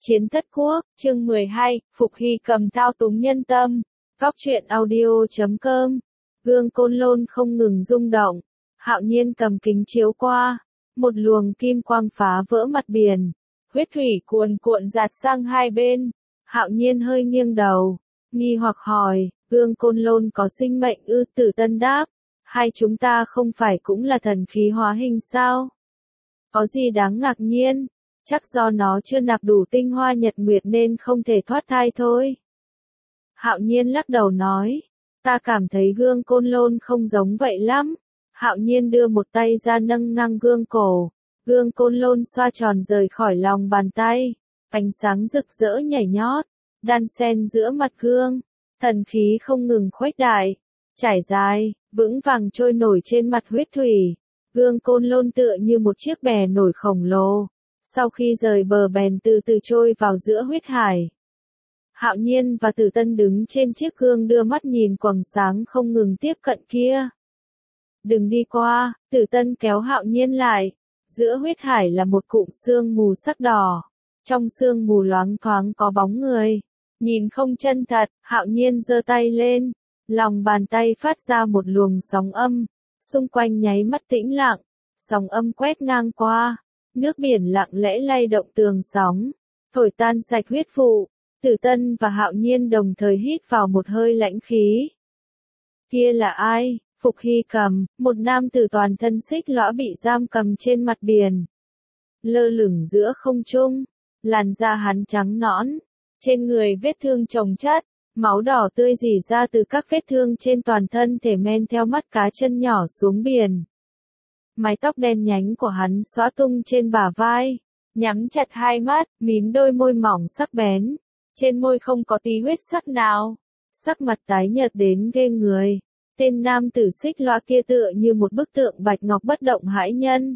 Chiến Thất Quốc, chương 12, Phục Hy Cầm thao túng nhân tâm. Góc truyện audio.com. Gương Côn Lôn không ngừng rung động. Hạo Nhiên cầm kính chiếu qua, một luồng kim quang phá vỡ mặt biển, huyết thủy cuồn cuộn dạt sang hai bên. Hạo Nhiên hơi nghiêng đầu, nghi hoặc hỏi, Gương Côn Lôn có sinh mệnh ư? Tử Tân đáp, hai chúng ta không phải cũng là thần khí hóa hình sao? Có gì đáng ngạc nhiên? Chắc do nó chưa nạp đủ tinh hoa nhật nguyệt nên không thể thoát thai thôi. Hạo Nhiên lắc đầu nói, ta cảm thấy Gương Côn Lôn không giống vậy lắm. Hạo Nhiên đưa một tay ra nâng ngang gương cổ, Gương Côn Lôn xoa tròn rời khỏi lòng bàn tay, ánh sáng rực rỡ nhảy nhót, đan xen giữa mặt gương, thần khí không ngừng khuếch đại, trải dài, vững vàng trôi nổi trên mặt huyết thủy. Gương Côn Lôn tựa như một chiếc bè nổi khổng lồ, sau khi rời bờ bèn từ từ trôi vào giữa huyết hải. Hạo Nhiên và Tử Tân đứng trên chiếc gương đưa mắt nhìn quầng sáng không ngừng tiếp cận kia. Đừng đi qua, Tử Tân kéo Hạo Nhiên lại. Giữa huyết hải là một cụm sương mù sắc đỏ. Trong sương mù loáng thoáng có bóng người. Nhìn không chân thật, Hạo Nhiên giơ tay lên. Lòng bàn tay phát ra một luồng sóng âm. Xung quanh nháy mắt tĩnh lặng. Sóng âm quét ngang qua. Nước biển lặng lẽ lay động tường sóng. Thổi tan sạch huyết vụ. Tử Tân và Hạo Nhiên đồng thời hít vào một hơi lãnh khí. Kia là ai? Phục Hy Cầm, một nam tử toàn thân xích lõa bị giam cầm trên mặt biển. Lơ lửng giữa không trung, làn da hắn trắng nõn, trên người vết thương chồng chất, máu đỏ tươi rỉ ra từ các vết thương trên toàn thân thể men theo mắt cá chân nhỏ xuống biển. Mái tóc đen nhánh của hắn xõa tung trên bả vai, nhắm chặt hai mắt, mím đôi môi mỏng sắc bén, trên môi không có tí huyết sắc nào, sắc mặt tái nhợt đến ghê người. Tên nam tử xích lõa kia tựa như một bức tượng bạch ngọc bất động hãi nhân.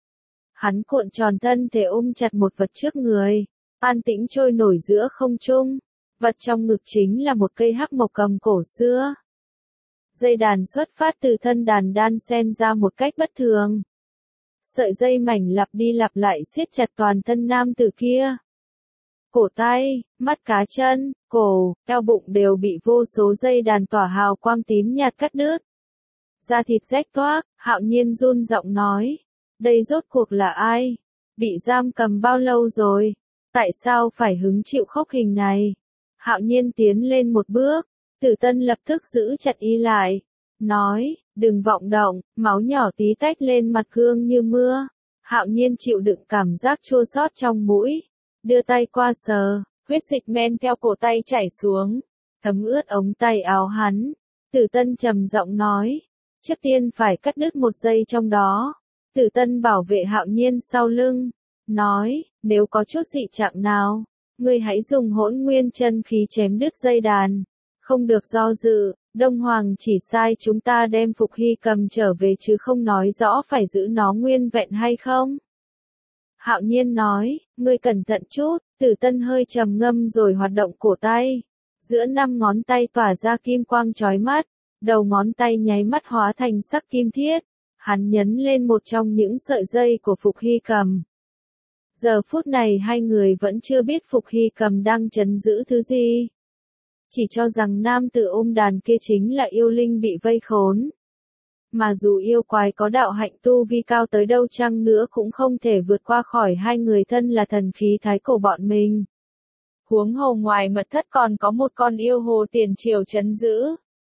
Hắn cuộn tròn thân thể ôm chặt một vật trước người, an tĩnh trôi nổi giữa không trung. Vật trong ngực chính là một cây hắc mộc cầm cổ xưa. Dây đàn xuất phát từ thân đàn đan xen ra một cách bất thường. Sợi dây mảnh lặp đi lặp lại siết chặt toàn thân nam tử kia. Cổ tay, mắt cá chân, cổ, eo bụng đều bị vô số dây đàn tỏa hào quang tím nhạt cắt đứt. Da thịt rách toác, Hạo Nhiên run giọng nói, đây rốt cuộc là ai? Bị giam cầm bao lâu rồi? Tại sao phải hứng chịu khốc hình này? Hạo Nhiên tiến lên một bước, Tử Tân lập tức giữ chặt y lại, nói, đừng vọng động, máu nhỏ tí tách lên mặt gương như mưa. Hạo Nhiên chịu đựng cảm giác chua xót trong mũi. Đưa tay qua sờ, huyết dịch men theo cổ tay chảy xuống, thấm ướt ống tay áo hắn. Tử Tân trầm giọng nói, trước tiên phải cắt đứt một dây trong đó. Tử Tân bảo vệ Hạo Nhiên sau lưng, nói, nếu có chút dị trạng nào, ngươi hãy dùng hỗn nguyên chân khí chém đứt dây đàn. Không được do dự, Đông Hoàng chỉ sai chúng ta đem Phục Hy Cầm trở về chứ không nói rõ phải giữ nó nguyên vẹn hay không. Hạo Nhiên nói, ngươi cẩn thận chút. Tử Tân hơi trầm ngâm rồi hoạt động cổ tay. Giữa 5 ngón tay tỏa ra kim quang chói mắt, đầu ngón tay nháy mắt hóa thành sắc kim thiết. Hắn nhấn lên một trong những sợi dây của Phục Hy Cầm. Giờ phút này hai người vẫn chưa biết Phục Hy Cầm đang trấn giữ thứ gì. Chỉ cho rằng nam tử ôm đàn kia chính là yêu linh bị vây khốn. Mà dù yêu quái có đạo hạnh tu vi cao tới đâu chăng nữa cũng không thể vượt qua khỏi hai người thân là thần khí thái cổ bọn mình. Huống hồ ngoài mật thất còn có một con yêu hồ tiền triều trấn giữ.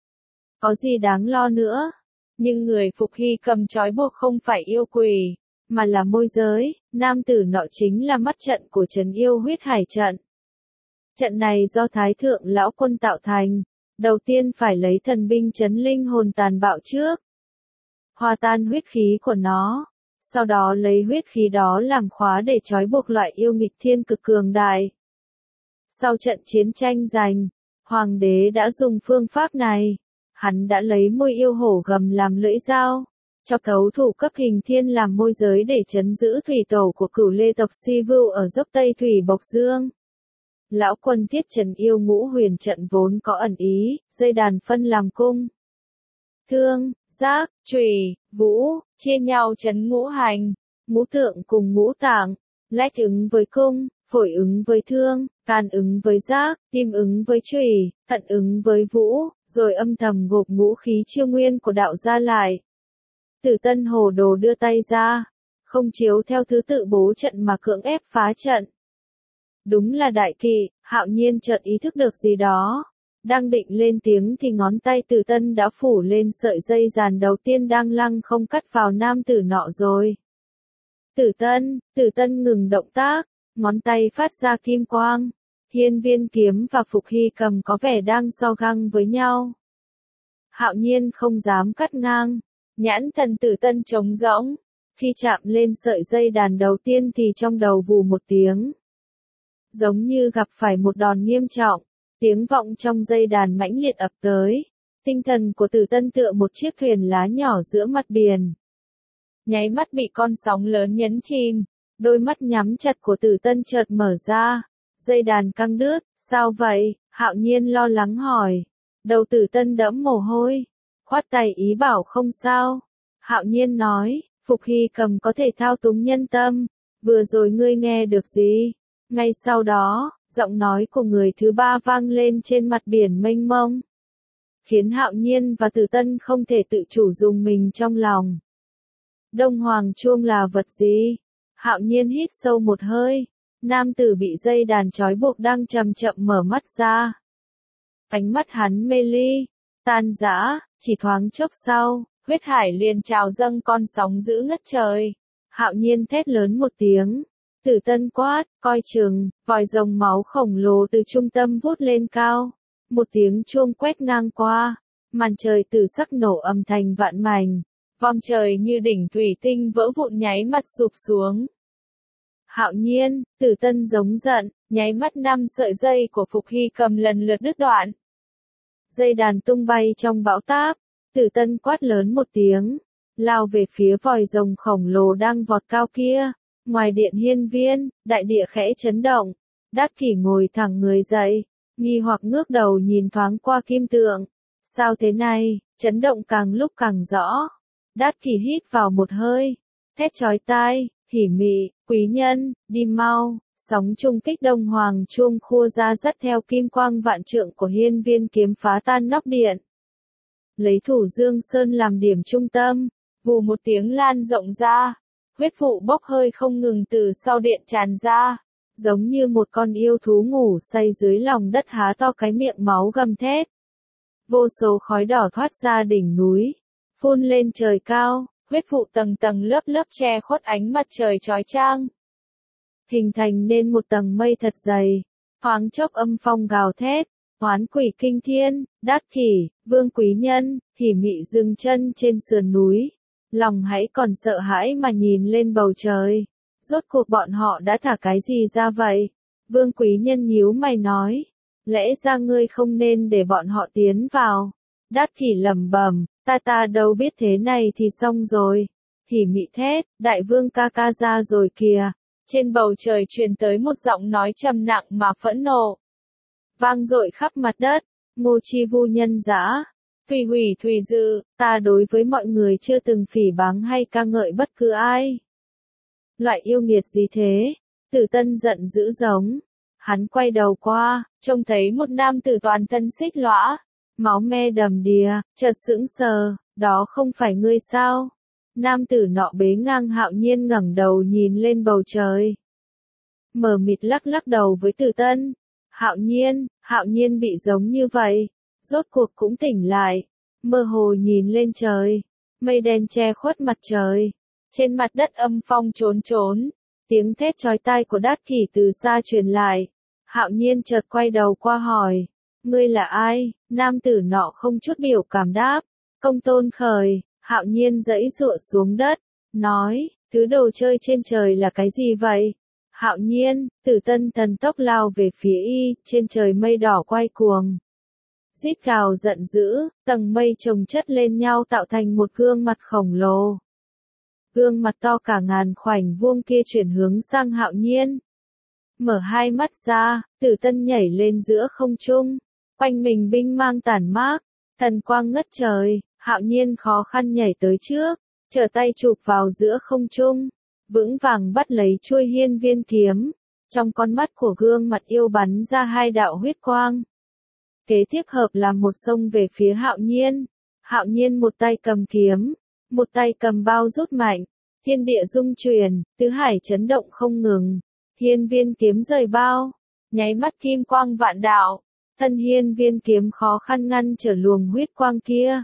Có gì đáng lo nữa? Nhưng người Phục Hy Cầm trói buộc không phải yêu quỷ, mà là môi giới. Nam tử nọ chính là mắt trận của trấn yêu huyết hải trận. Trận này do Thái Thượng Lão Quân tạo thành. Đầu tiên phải lấy thần binh trấn linh hồn tàn bạo trước. Hòa tan huyết khí của nó, sau đó lấy huyết khí đó làm khóa để trói buộc loại yêu nghịch thiên cực cường đại. Sau trận chiến tranh giành, Hoàng đế đã dùng phương pháp này. Hắn đã lấy môi yêu hổ gầm làm lưỡi dao, cho thấu thủ cấp hình thiên làm môi giới để trấn giữ thủy tổ của Cửu Lê tộc Si Vưu ở dốc Tây Thủy Bộc Dương. Lão Quân thiết trấn yêu ngũ huyền trận vốn có ẩn ý, dây đàn phân làm cung, thương, giác, chùy, vũ, chia nhau trấn ngũ hành, ngũ tượng cùng ngũ tạng, lách ứng với cung, phổi ứng với thương, can ứng với giác, tim ứng với trùy, thận ứng với vũ, rồi âm thầm gộp ngũ khí chiêu nguyên của đạo ra lại. Tử Tân hồ đồ đưa tay ra, không chiếu theo thứ tự bố trận mà cưỡng ép phá trận. Đúng là đại kỵ, Hạo Nhiên chợt ý thức được gì đó. Đang định lên tiếng thì ngón tay Tử Tân đã phủ lên sợi dây dàn đầu tiên đang lăng không cắt vào nam tử nọ rồi. Tử Tân ngừng động tác, ngón tay phát ra kim quang. Hiên Viên Kiếm và Phục Hy Cầm có vẻ đang so găng với nhau. Hạo Nhiên không dám cắt ngang, nhãn thần Tử Tân trống rỗng. Khi chạm lên sợi dây đàn đầu tiên thì trong đầu vù một tiếng. Giống như gặp phải một đòn nghiêm trọng, tiếng vọng trong dây đàn mãnh liệt ập tới. Tinh thần của Tử Tân tựa một chiếc thuyền lá nhỏ giữa mặt biển. Nháy mắt bị con sóng lớn nhấn chìm, đôi mắt nhắm chặt của Tử Tân chợt mở ra. Dây đàn căng đứt, sao vậy? Hạo Nhiên lo lắng hỏi. Đầu Tử Tân đẫm mồ hôi, khoát tay ý bảo không sao. Hạo Nhiên nói, Phục Hy Cầm có thể thao túng nhân tâm, vừa rồi ngươi nghe được gì? Ngay sau đó, giọng nói của người thứ ba vang lên trên mặt biển mênh mông, khiến Hạo Nhiên và Tử Tân không thể tự chủ rùng mình trong lòng. Đông Hoàng chuông là vật gì? Hạo Nhiên hít sâu một hơi, nam tử bị dây đàn trói buộc đang chậm chậm mở mắt ra. Ánh mắt hắn mê ly, tan rã, chỉ thoáng chốc sau, huyết hải liền trào dâng con sóng dữ ngất trời. Hạo Nhiên thét lớn một tiếng. Tử Tân quát, coi chừng, vòi rồng máu khổng lồ từ trung tâm vút lên cao. Một tiếng chuông quét ngang qua, màn trời tử sắc nổ âm thành vạn mảnh. Vòm trời như đỉnh thủy tinh vỡ vụn nháy mắt sụp xuống. Hạo Nhiên, Tử Tân giống giận, nháy mắt 5 sợi dây của Phục Hy Cầm lần lượt đứt đoạn. Dây đàn tung bay trong bão táp, Tử Tân quát lớn một tiếng, lao về phía vòi rồng khổng lồ đang vọt cao kia. Ngoài điện hiên viên, đại địa khẽ chấn động. Đát Kỷ ngồi thẳng người dậy, nghi hoặc ngước đầu nhìn thoáng qua kim tượng. Sao thế này? Chấn động càng lúc càng rõ. Đát Kỷ hít vào một hơi, thét chói tai, hỉ mị, quý nhân, đi mau. Sóng trung kích Đông Hoàng chuông khua ra dắt theo kim quang vạn trượng của hiên viên kiếm phá tan nóc điện. Lấy Thủ Dương Sơn làm điểm trung tâm, vù một tiếng lan rộng ra. Huyết vụ bốc hơi không ngừng từ sau điện tràn ra, giống như một con yêu thú ngủ say dưới lòng đất há to cái miệng máu gầm thét. Vô số khói đỏ thoát ra đỉnh núi, phun lên trời cao, huyết vụ tầng tầng lớp lớp che khuất ánh mặt trời chói chang. Hình thành nên một tầng mây thật dày, thoáng chốc âm phong gào thét, oán quỷ kinh thiên. Đát Kỷ, Vương Quý Nhân, hỉ mị dừng chân trên sườn núi. Lòng hãy còn sợ hãi mà nhìn lên bầu trời. Rốt cuộc bọn họ đã thả cái gì ra vậy? Vương Quý Nhân nhíu mày nói. Lẽ ra ngươi không nên để bọn họ tiến vào. Đát Kỷ lẩm bẩm, ta đâu biết thế này thì xong rồi. Hỉ mị thét, đại vương ca ca ra rồi kìa. Trên bầu trời truyền tới một giọng nói trầm nặng mà phẫn nộ. Vang dội khắp mặt đất, Ngô Chi Vu nhân dã. Thủy hủy thủy dự, ta đối với mọi người chưa từng phỉ báng hay ca ngợi bất cứ ai. Loại yêu nghiệt gì thế? Tử Tân giận dữ giống. Hắn quay đầu qua, trông thấy một nam tử toàn thân xích lõa, máu me đầm đìa, chợt sững sờ, đó không phải ngươi sao? Nam tử nọ bế ngang Hạo Nhiên ngẩng đầu nhìn lên bầu trời. Mờ mịt lắc lắc đầu với Tử Tân. Hạo Nhiên bị giống như vậy. Rốt cuộc cũng tỉnh lại, mơ hồ nhìn lên trời, mây đen che khuất mặt trời, trên mặt đất âm phong trốn trốn, tiếng thét chói tai của Đát Kỷ từ xa truyền lại. Hạo Nhiên chợt quay đầu qua hỏi, ngươi là ai? Nam tử nọ không chút biểu cảm đáp, Công Tôn Khởi. Hạo Nhiên giãy giụa xuống đất, nói, thứ đồ chơi trên trời là cái gì vậy? Hạo Nhiên, Tử Tân thần tốc lao về phía y, trên trời mây đỏ quay cuồng. Rít gào giận dữ, tầng mây chồng chất lên nhau tạo thành một gương mặt khổng lồ. Gương mặt to cả ngàn khoảnh vuông kia chuyển hướng sang Hạo Nhiên. Mở hai mắt ra, Tử Tân nhảy lên giữa không trung, quanh mình binh mang tản mác, thần quang ngất trời. Hạo Nhiên khó khăn nhảy tới trước, trở tay chụp vào giữa không trung, vững vàng bắt lấy chuôi hiên viên kiếm. Trong con mắt của gương mặt yêu bắn ra hai đạo huyết quang. Kế tiếp hợp là một xông về phía Hạo Nhiên. Hạo Nhiên một tay cầm kiếm, một tay cầm bao rút mạnh. Thiên địa rung chuyển, tứ hải chấn động không ngừng. Hiên viên kiếm rời bao, nháy mắt kim quang vạn đạo. Thân hiên viên kiếm khó khăn ngăn trở luồng huyết quang kia.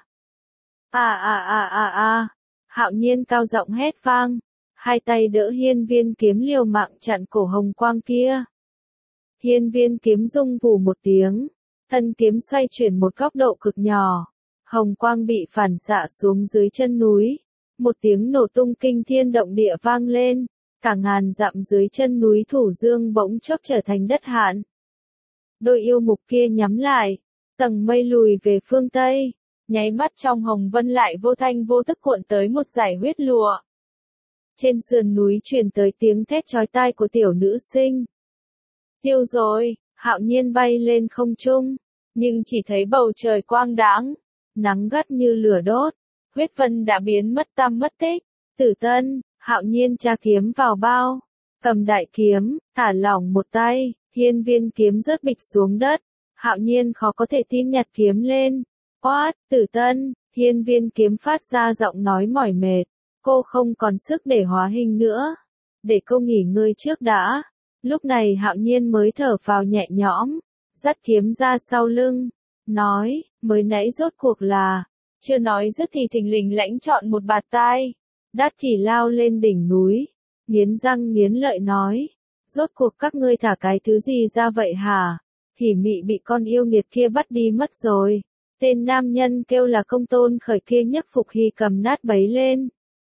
Hạo Nhiên cao giọng hét vang. Hai tay đỡ hiên viên kiếm liều mạng chặn cổ hồng quang kia. Hiên viên kiếm rung vù một tiếng. Thân kiếm xoay chuyển một góc độ cực nhỏ. Hồng quang bị phản xạ xuống dưới chân núi. Một tiếng nổ tung kinh thiên động địa vang lên. Cả ngàn dặm dưới chân núi Thủ Dương bỗng chốc trở thành đất hạn. Đôi yêu mục kia nhắm lại. Tầng mây lùi về phương Tây. Nháy mắt trong hồng vân lại vô thanh vô tức cuộn tới một dải huyết lụa. Trên sườn núi truyền tới tiếng thét chói tai của tiểu nữ sinh. Tiêu rồi, Hạo Nhiên bay lên không trung. Nhưng chỉ thấy bầu trời quang đãng. Nắng gắt như lửa đốt. Huyết vân đã biến mất tăm mất tích. Tử Tân, Hạo Nhiên tra kiếm vào bao. Cầm đại kiếm, thả lỏng một tay. Hiên viên kiếm rớt bịch xuống đất. Hạo Nhiên khó có thể tin nhặt kiếm lên. Quát, Tử Tân, hiên viên kiếm phát ra giọng nói mỏi mệt. Cô không còn sức để hóa hình nữa. Để cô nghỉ ngơi trước đã. Lúc này Hạo Nhiên mới thở phào nhẹ nhõm. Dắt kiếm ra sau lưng. Nói, mới nãy rốt cuộc là. Chưa nói dứt thì thình lình lãnh chọn một bạt tai. Đát Kỷ lao lên đỉnh núi. Nghiến răng nghiến lợi nói. Rốt cuộc các ngươi thả cái thứ gì ra vậy hả? Hỉ Mị bị con yêu nghiệt kia bắt đi mất rồi. Tên nam nhân kêu là Công Tôn Khởi kia nhấc Phục Hy cầm nát bấy lên.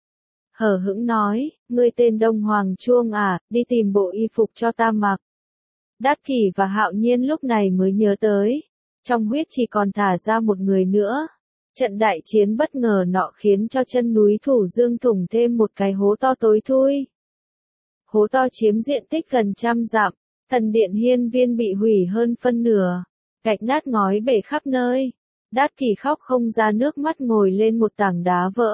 Hở hững nói, ngươi tên Đông Hoàng Chuông à, đi tìm bộ y phục cho ta mặc. Đát Kỷ và Hạo Nhiên lúc này mới nhớ tới. Trong huyết chỉ còn thả ra một người nữa. Trận đại chiến bất ngờ nọ khiến cho chân núi Thủ Dương thủng thêm một cái hố to tối thui. Hố to chiếm diện tích gần 100 dặm, thần điện hiên viên bị hủy hơn phân nửa, gạch nát ngói bể khắp nơi. Đát Kỷ khóc không ra nước mắt ngồi lên một tảng đá vỡ.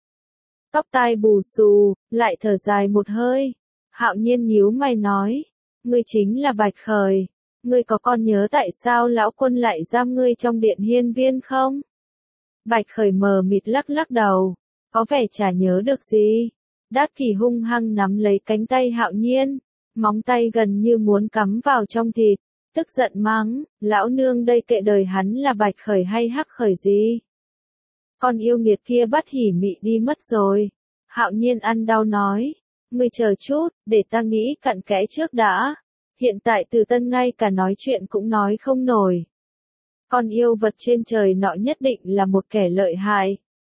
Tóc tai bù xù, lại thở dài một hơi. Hạo Nhiên nhíu mày nói, ngươi chính là Bạch Khởi, ngươi có còn nhớ tại sao lão quân lại giam ngươi trong điện hiên viên không? Bạch Khởi mờ mịt lắc lắc đầu, có vẻ chả nhớ được gì. Đát Kỷ hung hăng nắm lấy cánh tay Hạo Nhiên, móng tay gần như muốn cắm vào trong thịt, tức giận mắng, lão nương đây kệ đời hắn là Bạch Khởi hay Hắc Khởi gì. Con yêu nghiệt kia bắt Hỉ Mị đi mất rồi. Hạo Nhiên ăn đau nói, ngươi chờ chút, để ta nghĩ cặn kẽ trước đã. Hiện tại Từ Tân ngay cả nói chuyện cũng nói không nổi. Con yêu vật trên trời nọ nhất định là một kẻ lợi hại.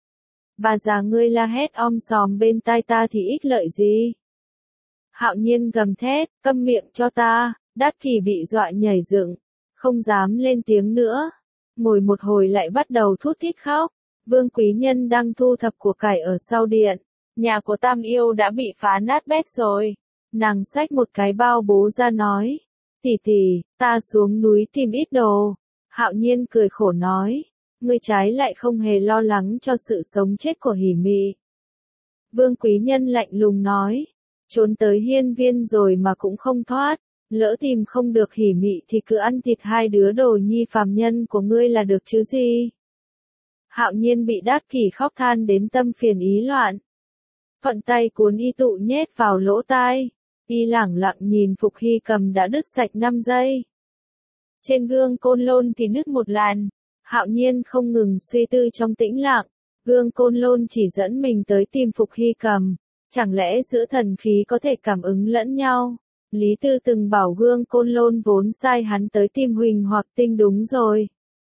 Bà già ngươi la hét om sòm bên tai ta thì ích lợi gì? Hạo Nhiên gầm thét, câm miệng cho ta. Đát Kỷ bị dọa nhảy dựng, không dám lên tiếng nữa. Ngồi một hồi lại bắt đầu thút thít khóc. Vương Quý Nhân đang thu thập của cải ở sau điện. Nhà của Tam Yêu đã bị phá nát bét rồi. Nàng xách một cái bao bố ra nói. Tỷ tỷ, ta xuống núi tìm ít đồ. Hạo Nhiên cười khổ nói. Ngươi trái lại không hề lo lắng cho sự sống chết của Hỉ Mị. Vương Quý Nhân lạnh lùng nói. Trốn tới hiên viên rồi mà cũng không thoát. Lỡ tìm không được Hỉ Mị thì cứ ăn thịt hai đứa đồ nhi phàm nhân của ngươi là được chứ gì. Hạo Nhiên bị Đát Kỷ khóc than đến tâm phiền ý loạn. Thuận tay cuốn y tụ nhét vào lỗ tai. Y lẳng lặng nhìn Phục Hy cầm đã đứt sạch 5 giây. Trên gương Côn Lôn thì nứt một làn. Hạo Nhiên không ngừng suy tư trong tĩnh lặng. Gương Côn Lôn chỉ dẫn mình tới tìm Phục Hy cầm. Chẳng lẽ giữa thần khí có thể cảm ứng lẫn nhau? Lý Tư từng bảo gương Côn Lôn vốn sai hắn tới tìm Huỳnh hoặc Tinh đúng rồi.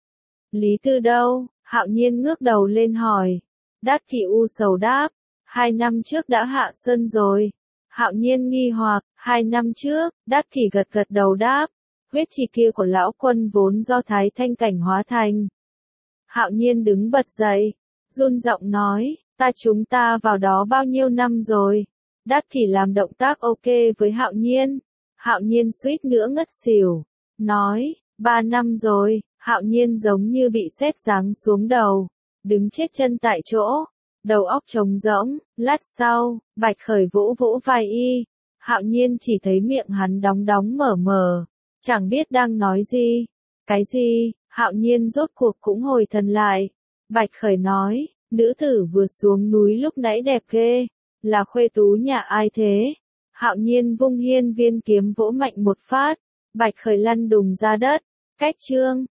Lý Tư đâu? Hạo Nhiên ngước đầu lên hỏi. Đát Kỷ u sầu đáp. 2 năm trước đã hạ sơn rồi. Hạo Nhiên nghi hoặc. 2 năm trước, Đát Kỷ gật gật đầu đáp. Huyết chỉ kia của lão quân vốn do Thái Thanh Cảnh hóa thành. Hạo Nhiên đứng bật dậy. Run giọng nói. Chúng ta vào đó bao nhiêu năm rồi? Đát Kỷ làm động tác ok với Hạo Nhiên. Hạo Nhiên suýt nữa ngất xỉu. Nói, 3 năm rồi. Hạo Nhiên giống như bị sét giáng xuống đầu. Đứng chết chân tại chỗ. Đầu óc trống rỗng. Lát sau, Bạch Khởi vỗ vỗ vai y. Hạo nhiên chỉ thấy miệng hắn đóng đóng mở mở, chẳng biết đang nói gì. Cái gì? Hạo nhiên rốt cuộc cũng hồi thần lại. Bạch Khởi nói, nữ tử vừa xuống núi lúc nãy đẹp ghê, là khuê tú nhà ai thế? Hạo nhiên vung hiên viên kiếm vỗ mạnh một phát, Bạch Khởi lăn đùng ra đất. Cách chương